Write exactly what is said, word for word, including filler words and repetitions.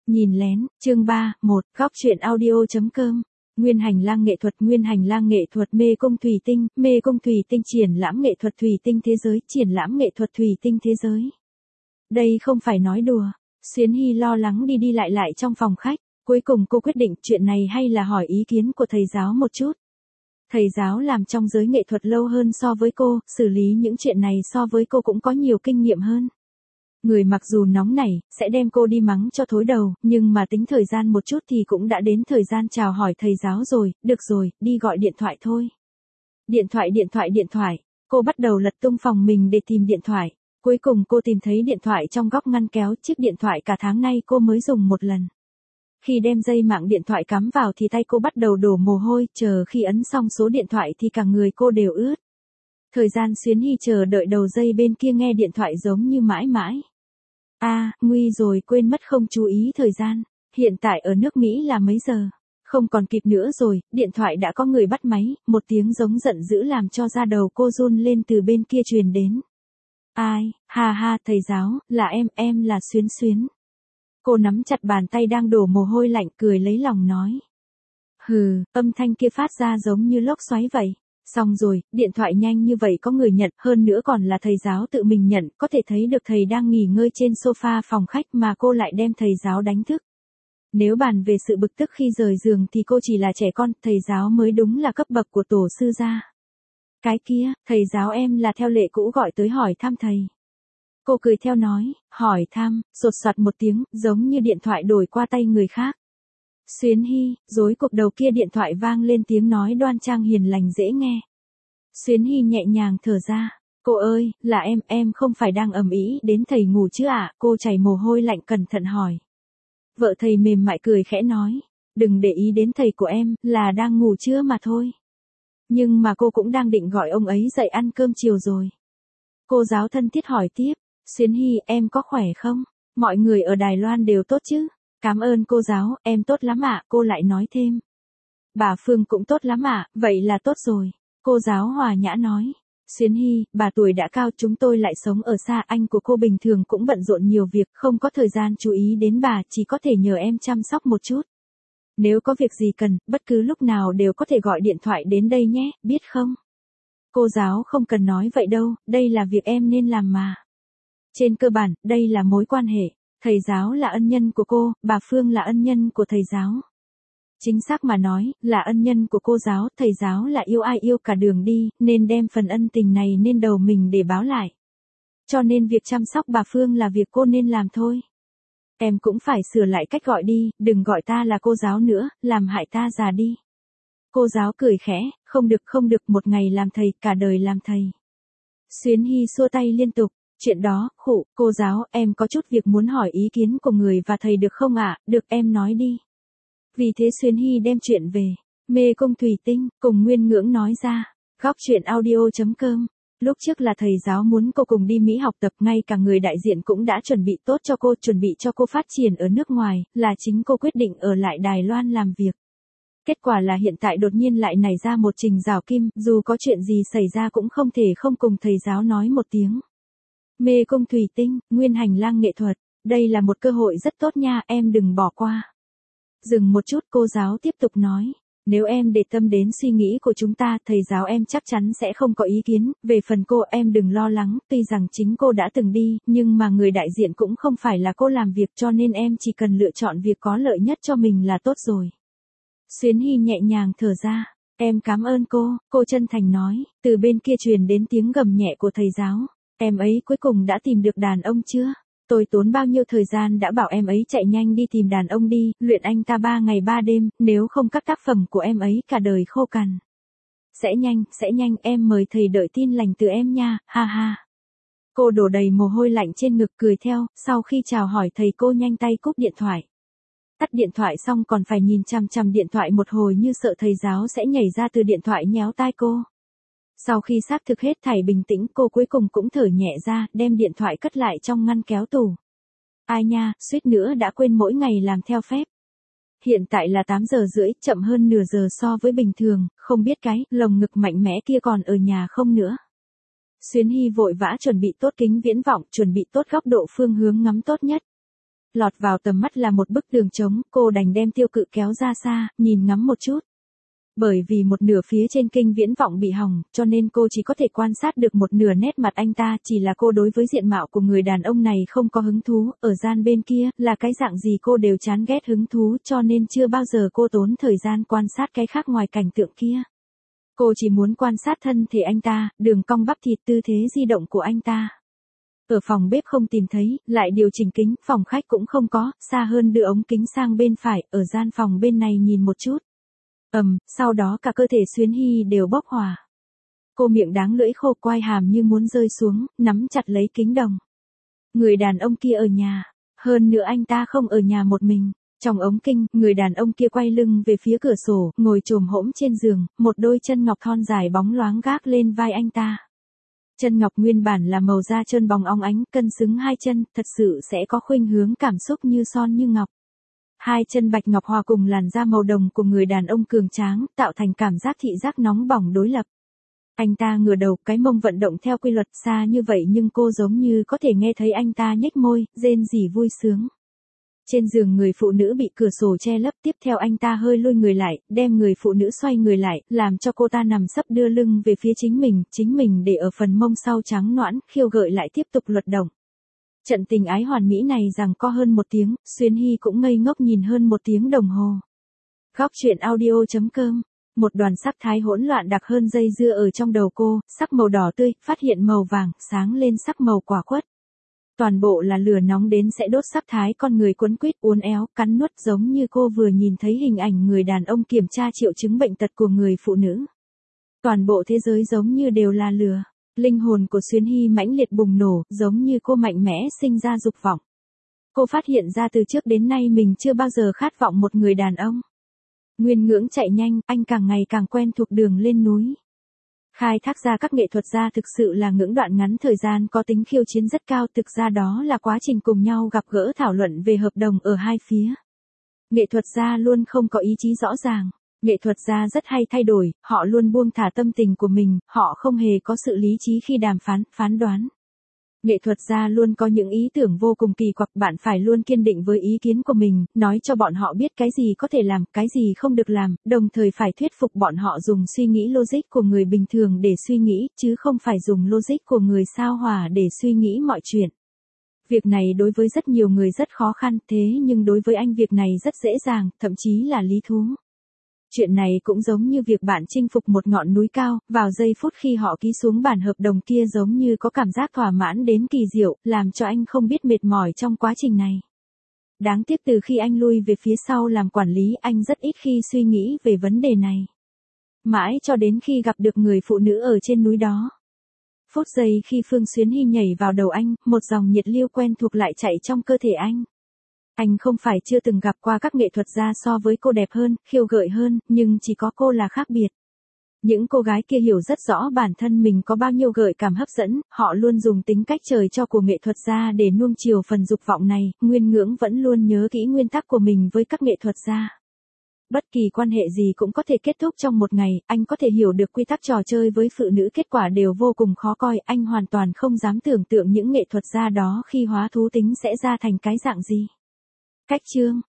Nhìn lén, chương ba, một, góc truyện audio.com. Nguyên hành lang nghệ thuật, nguyên hành lang nghệ thuật mê cung thủy tinh, mê cung thủy tinh triển lãm nghệ thuật thủy tinh thế giới, triển lãm nghệ thuật thủy tinh thế giới. Đây không phải nói đùa. Xuyến Hy lo lắng đi đi lại lại trong phòng khách, cuối cùng cô quyết định chuyện này hay là hỏi ý kiến của thầy giáo một chút. Thầy giáo làm trong giới nghệ thuật lâu hơn so với cô, xử lý những chuyện này so với cô cũng có nhiều kinh nghiệm hơn. Người mặc dù nóng nảy, sẽ đem cô đi mắng cho thối đầu, nhưng mà tính thời gian một chút thì cũng đã đến thời gian chào hỏi thầy giáo rồi, được rồi, đi gọi điện thoại thôi. Điện thoại điện thoại điện thoại, cô bắt đầu lật tung phòng mình để tìm điện thoại. Cuối cùng cô tìm thấy điện thoại trong góc ngăn kéo, chiếc điện thoại cả tháng nay cô mới dùng một lần. Khi đem dây mạng điện thoại cắm vào thì tay cô bắt đầu đổ mồ hôi, chờ khi ấn xong số điện thoại thì cả người cô đều ướt. Thời gian Xuyến Hy chờ đợi đầu dây bên kia nghe điện thoại giống như mãi mãi. A, à, nguy rồi, quên mất không chú ý thời gian. Hiện tại ở nước Mỹ là mấy giờ? Không còn kịp nữa rồi, điện thoại đã có người bắt máy, một tiếng giống giận dữ làm cho da đầu cô run lên từ bên kia truyền đến. Ai, ha ha, thầy giáo, là em, em là Xuyến Xuyến. Cô nắm chặt bàn tay đang đổ mồ hôi lạnh, cười lấy lòng nói. Hừ, âm thanh kia phát ra giống như lốc xoáy vậy. Xong rồi, điện thoại nhanh như vậy có người nhận, hơn nữa còn là thầy giáo tự mình nhận, có thể thấy được thầy đang nghỉ ngơi trên sofa phòng khách mà cô lại đem thầy giáo đánh thức. Nếu bàn về sự bực tức khi rời giường thì cô chỉ là trẻ con, thầy giáo mới đúng là cấp bậc của tổ sư gia. Cái kia, thầy giáo em là theo lệ cũ gọi tới hỏi thăm thầy. Cô cười theo nói, hỏi thăm, sột soạt một tiếng, giống như điện thoại đổi qua tay người khác. Xuyến Hy, rối cuộc đầu kia điện thoại vang lên tiếng nói đoan trang hiền lành dễ nghe. Xuyến Hy nhẹ nhàng thở ra, cô ơi, là em, em không phải đang ầm ĩ đến thầy ngủ chứ ạ, à? Cô chảy mồ hôi lạnh cẩn thận hỏi. Vợ thầy mềm mại cười khẽ nói, đừng để ý đến thầy của em, là đang ngủ trưa mà thôi. Nhưng mà cô cũng đang định gọi ông ấy dậy ăn cơm chiều rồi. Cô giáo thân thiết hỏi tiếp, Xuyến Hy, em có khỏe không? Mọi người ở Đài Loan đều tốt chứ? Cảm ơn cô giáo, em tốt lắm ạ, cô lại nói thêm. Bà Phương cũng tốt lắm ạ, vậy là tốt rồi. Cô giáo hòa nhã nói. Xuyến Hy, bà tuổi đã cao, chúng tôi lại sống ở xa, anh của cô bình thường cũng bận rộn nhiều việc, không có thời gian chú ý đến bà, chỉ có thể nhờ em chăm sóc một chút. Nếu có việc gì cần, bất cứ lúc nào đều có thể gọi điện thoại đến đây nhé, biết không? Cô giáo không cần nói vậy đâu, đây là việc em nên làm mà. Trên cơ bản, đây là mối quan hệ. Thầy giáo là ân nhân của cô, bà Phương là ân nhân của thầy giáo. Chính xác mà nói, là ân nhân của cô giáo, thầy giáo là yêu ai yêu cả đường đi, nên đem phần ân tình này lên đầu mình để báo lại. Cho nên việc chăm sóc bà Phương là việc cô nên làm thôi. Em cũng phải sửa lại cách gọi đi, đừng gọi ta là cô giáo nữa, làm hại ta già đi. Cô giáo cười khẽ, không được không được, một ngày làm thầy, cả đời làm thầy. Xuyến Hy xua tay liên tục. Chuyện đó, khụ, cô giáo, em có chút việc muốn hỏi ý kiến của người và thầy được không ạ? À? Được, em nói đi. Vì thế Xuyến Hy đem chuyện về mê cung thủy tinh cùng Nguyên Ngưỡng nói ra. Góc truyện audio.com. Lúc trước là thầy giáo muốn cô cùng đi Mỹ học tập, ngay cả người đại diện cũng đã chuẩn bị tốt cho cô, chuẩn bị cho cô phát triển ở nước ngoài, là chính cô quyết định ở lại Đài Loan làm việc. Kết quả là hiện tại đột nhiên lại nảy ra một trình rào kim, dù có chuyện gì xảy ra cũng không thể không cùng thầy giáo nói một tiếng. Mê cung thủy tinh, nguyên hành lang nghệ thuật, đây là một cơ hội rất tốt nha, em đừng bỏ qua. Dừng một chút, cô giáo tiếp tục nói, nếu em để tâm đến suy nghĩ của chúng ta, thầy giáo em chắc chắn sẽ không có ý kiến, về phần cô em đừng lo lắng, tuy rằng chính cô đã từng đi, nhưng mà người đại diện cũng không phải là cô làm việc, cho nên em chỉ cần lựa chọn việc có lợi nhất cho mình là tốt rồi. Xuyến Hy nhẹ nhàng thở ra, em cảm ơn cô, cô chân thành nói, từ bên kia truyền đến tiếng gầm nhẹ của thầy giáo. Em ấy cuối cùng đã tìm được đàn ông chưa? Tôi tốn bao nhiêu thời gian đã bảo em ấy chạy nhanh đi tìm đàn ông đi, luyện anh ta ba ngày ba đêm, nếu không các tác phẩm của em ấy cả đời khô cằn. Sẽ nhanh, sẽ nhanh, em mời thầy đợi tin lành từ em nha, ha ha. Cô đổ đầy mồ hôi lạnh trên ngực cười theo, sau khi chào hỏi thầy cô nhanh tay cúp điện thoại. Tắt điện thoại xong còn phải nhìn chằm chằm điện thoại một hồi như sợ thầy giáo sẽ nhảy ra từ điện thoại nhéo tai cô. Sau khi xác thực hết thảy bình tĩnh, cô cuối cùng cũng thở nhẹ ra, đem điện thoại cất lại trong ngăn kéo tủ. Ai nha, suýt nữa đã quên mỗi ngày làm theo phép. Hiện tại là tám giờ rưỡi, chậm hơn nửa giờ so với bình thường, không biết cái lồng ngực mạnh mẽ kia còn ở nhà không nữa. Xuyến Hy vội vã chuẩn bị tốt kính viễn vọng, chuẩn bị tốt góc độ phương hướng ngắm tốt nhất. Lọt vào tầm mắt là một bức tường trống, cô đành đem tiêu cự kéo ra xa, nhìn ngắm một chút. Bởi vì một nửa phía trên kinh viễn vọng bị hỏng, cho nên cô chỉ có thể quan sát được một nửa nét mặt anh ta, chỉ là cô đối với diện mạo của người đàn ông này không có hứng thú, ở gian bên kia, là cái dạng gì cô đều chán ghét hứng thú, cho nên chưa bao giờ cô tốn thời gian quan sát cái khác ngoài cảnh tượng kia. Cô chỉ muốn quan sát thân thể anh ta, đường cong bắp thịt, tư thế di động của anh ta. Ở phòng bếp không tìm thấy, lại điều chỉnh kính, phòng khách cũng không có, xa hơn đưa ống kính sang bên phải, ở gian phòng bên này nhìn một chút. Ầm, sau đó cả cơ thể Xuyến Hy đều bốc hỏa. Cô miệng đáng lưỡi khô, quai hàm như muốn rơi xuống, nắm chặt lấy kính đồng. Người đàn ông kia ở nhà, hơn nữa anh ta không ở nhà một mình. Trong ống kinh, người đàn ông kia quay lưng về phía cửa sổ, ngồi chồm hổm trên giường, một đôi chân ngọc thon dài bóng loáng gác lên vai anh ta. Chân ngọc nguyên bản là màu da trơn bóng óng ánh, cân xứng hai chân, thật sự sẽ có khuynh hướng cảm xúc như son như ngọc. Hai chân bạch ngọc hòa cùng làn da màu đồng của người đàn ông cường tráng, tạo thành cảm giác thị giác nóng bỏng đối lập. Anh ta ngửa đầu, cái mông vận động theo quy luật, xa như vậy nhưng cô giống như có thể nghe thấy anh ta nhếch môi, rên rỉ vui sướng. Trên giường người phụ nữ bị cửa sổ che lấp, tiếp theo anh ta hơi lùi người lại, đem người phụ nữ xoay người lại, làm cho cô ta nằm sấp đưa lưng về phía chính mình, chính mình để ở phần mông sau trắng nõn, khiêu gợi lại tiếp tục luật động. Trận tình ái hoàn mỹ này rằng có hơn một tiếng, Xuyến Hy cũng ngây ngốc nhìn hơn một tiếng đồng hồ. Góc truyện audio chấm com. Một đoàn sắc thái hỗn loạn đặc hơn dây dưa ở trong đầu cô, sắc màu đỏ tươi, phát hiện màu vàng, sáng lên sắc màu quả quất. Toàn bộ là lửa nóng đến sẽ đốt sắc thái con người quấn quýt uốn éo, cắn nuốt giống như cô vừa nhìn thấy hình ảnh người đàn ông kiểm tra triệu chứng bệnh tật của người phụ nữ. Toàn bộ thế giới giống như đều là lửa. Linh hồn của Xuyến Hy mãnh liệt bùng nổ, giống như cô mạnh mẽ sinh ra dục vọng. Cô phát hiện ra từ trước đến nay mình chưa bao giờ khát vọng một người đàn ông. Nguyên ngưỡng chạy nhanh, anh càng ngày càng quen thuộc đường lên núi. Khai thác ra các nghệ thuật gia thực sự là ngưỡng đoạn ngắn thời gian có tính khiêu chiến rất cao, thực ra đó là quá trình cùng nhau gặp gỡ thảo luận về hợp đồng ở hai phía. Nghệ thuật gia luôn không có ý chí rõ ràng. Nghệ thuật gia rất hay thay đổi, họ luôn buông thả tâm tình của mình, họ không hề có sự lý trí khi đàm phán, phán đoán. Nghệ thuật gia luôn có những ý tưởng vô cùng kỳ quặc, bạn phải luôn kiên định với ý kiến của mình, nói cho bọn họ biết cái gì có thể làm, cái gì không được làm, đồng thời phải thuyết phục bọn họ dùng suy nghĩ logic của người bình thường để suy nghĩ, chứ không phải dùng logic của người sao hỏa để suy nghĩ mọi chuyện. Việc này đối với rất nhiều người rất khó khăn, thế nhưng đối với anh việc này rất dễ dàng, thậm chí là lý thú. Chuyện này cũng giống như việc bạn chinh phục một ngọn núi cao, vào giây phút khi họ ký xuống bản hợp đồng kia giống như có cảm giác thỏa mãn đến kỳ diệu, làm cho anh không biết mệt mỏi trong quá trình này. Đáng tiếc từ khi anh lui về phía sau làm quản lý, anh rất ít khi suy nghĩ về vấn đề này. Mãi cho đến khi gặp được người phụ nữ ở trên núi đó. Phút giây khi Phương Xuyến Hy nhảy vào đầu anh, một dòng nhiệt lưu quen thuộc lại chạy trong cơ thể anh. Anh không phải chưa từng gặp qua các nghệ thuật gia so với cô đẹp hơn, khiêu gợi hơn, nhưng chỉ có cô là khác biệt. Những cô gái kia hiểu rất rõ bản thân mình có bao nhiêu gợi cảm hấp dẫn, họ luôn dùng tính cách trời cho của nghệ thuật gia để nuông chiều phần dục vọng này, Nguyên Ngưỡng vẫn luôn nhớ kỹ nguyên tắc của mình với các nghệ thuật gia. Bất kỳ quan hệ gì cũng có thể kết thúc trong một ngày, anh có thể hiểu được quy tắc trò chơi với phụ nữ, kết quả đều vô cùng khó coi, anh hoàn toàn không dám tưởng tượng những nghệ thuật gia đó khi hóa thú tính sẽ ra thành cái dạng gì. Cách chương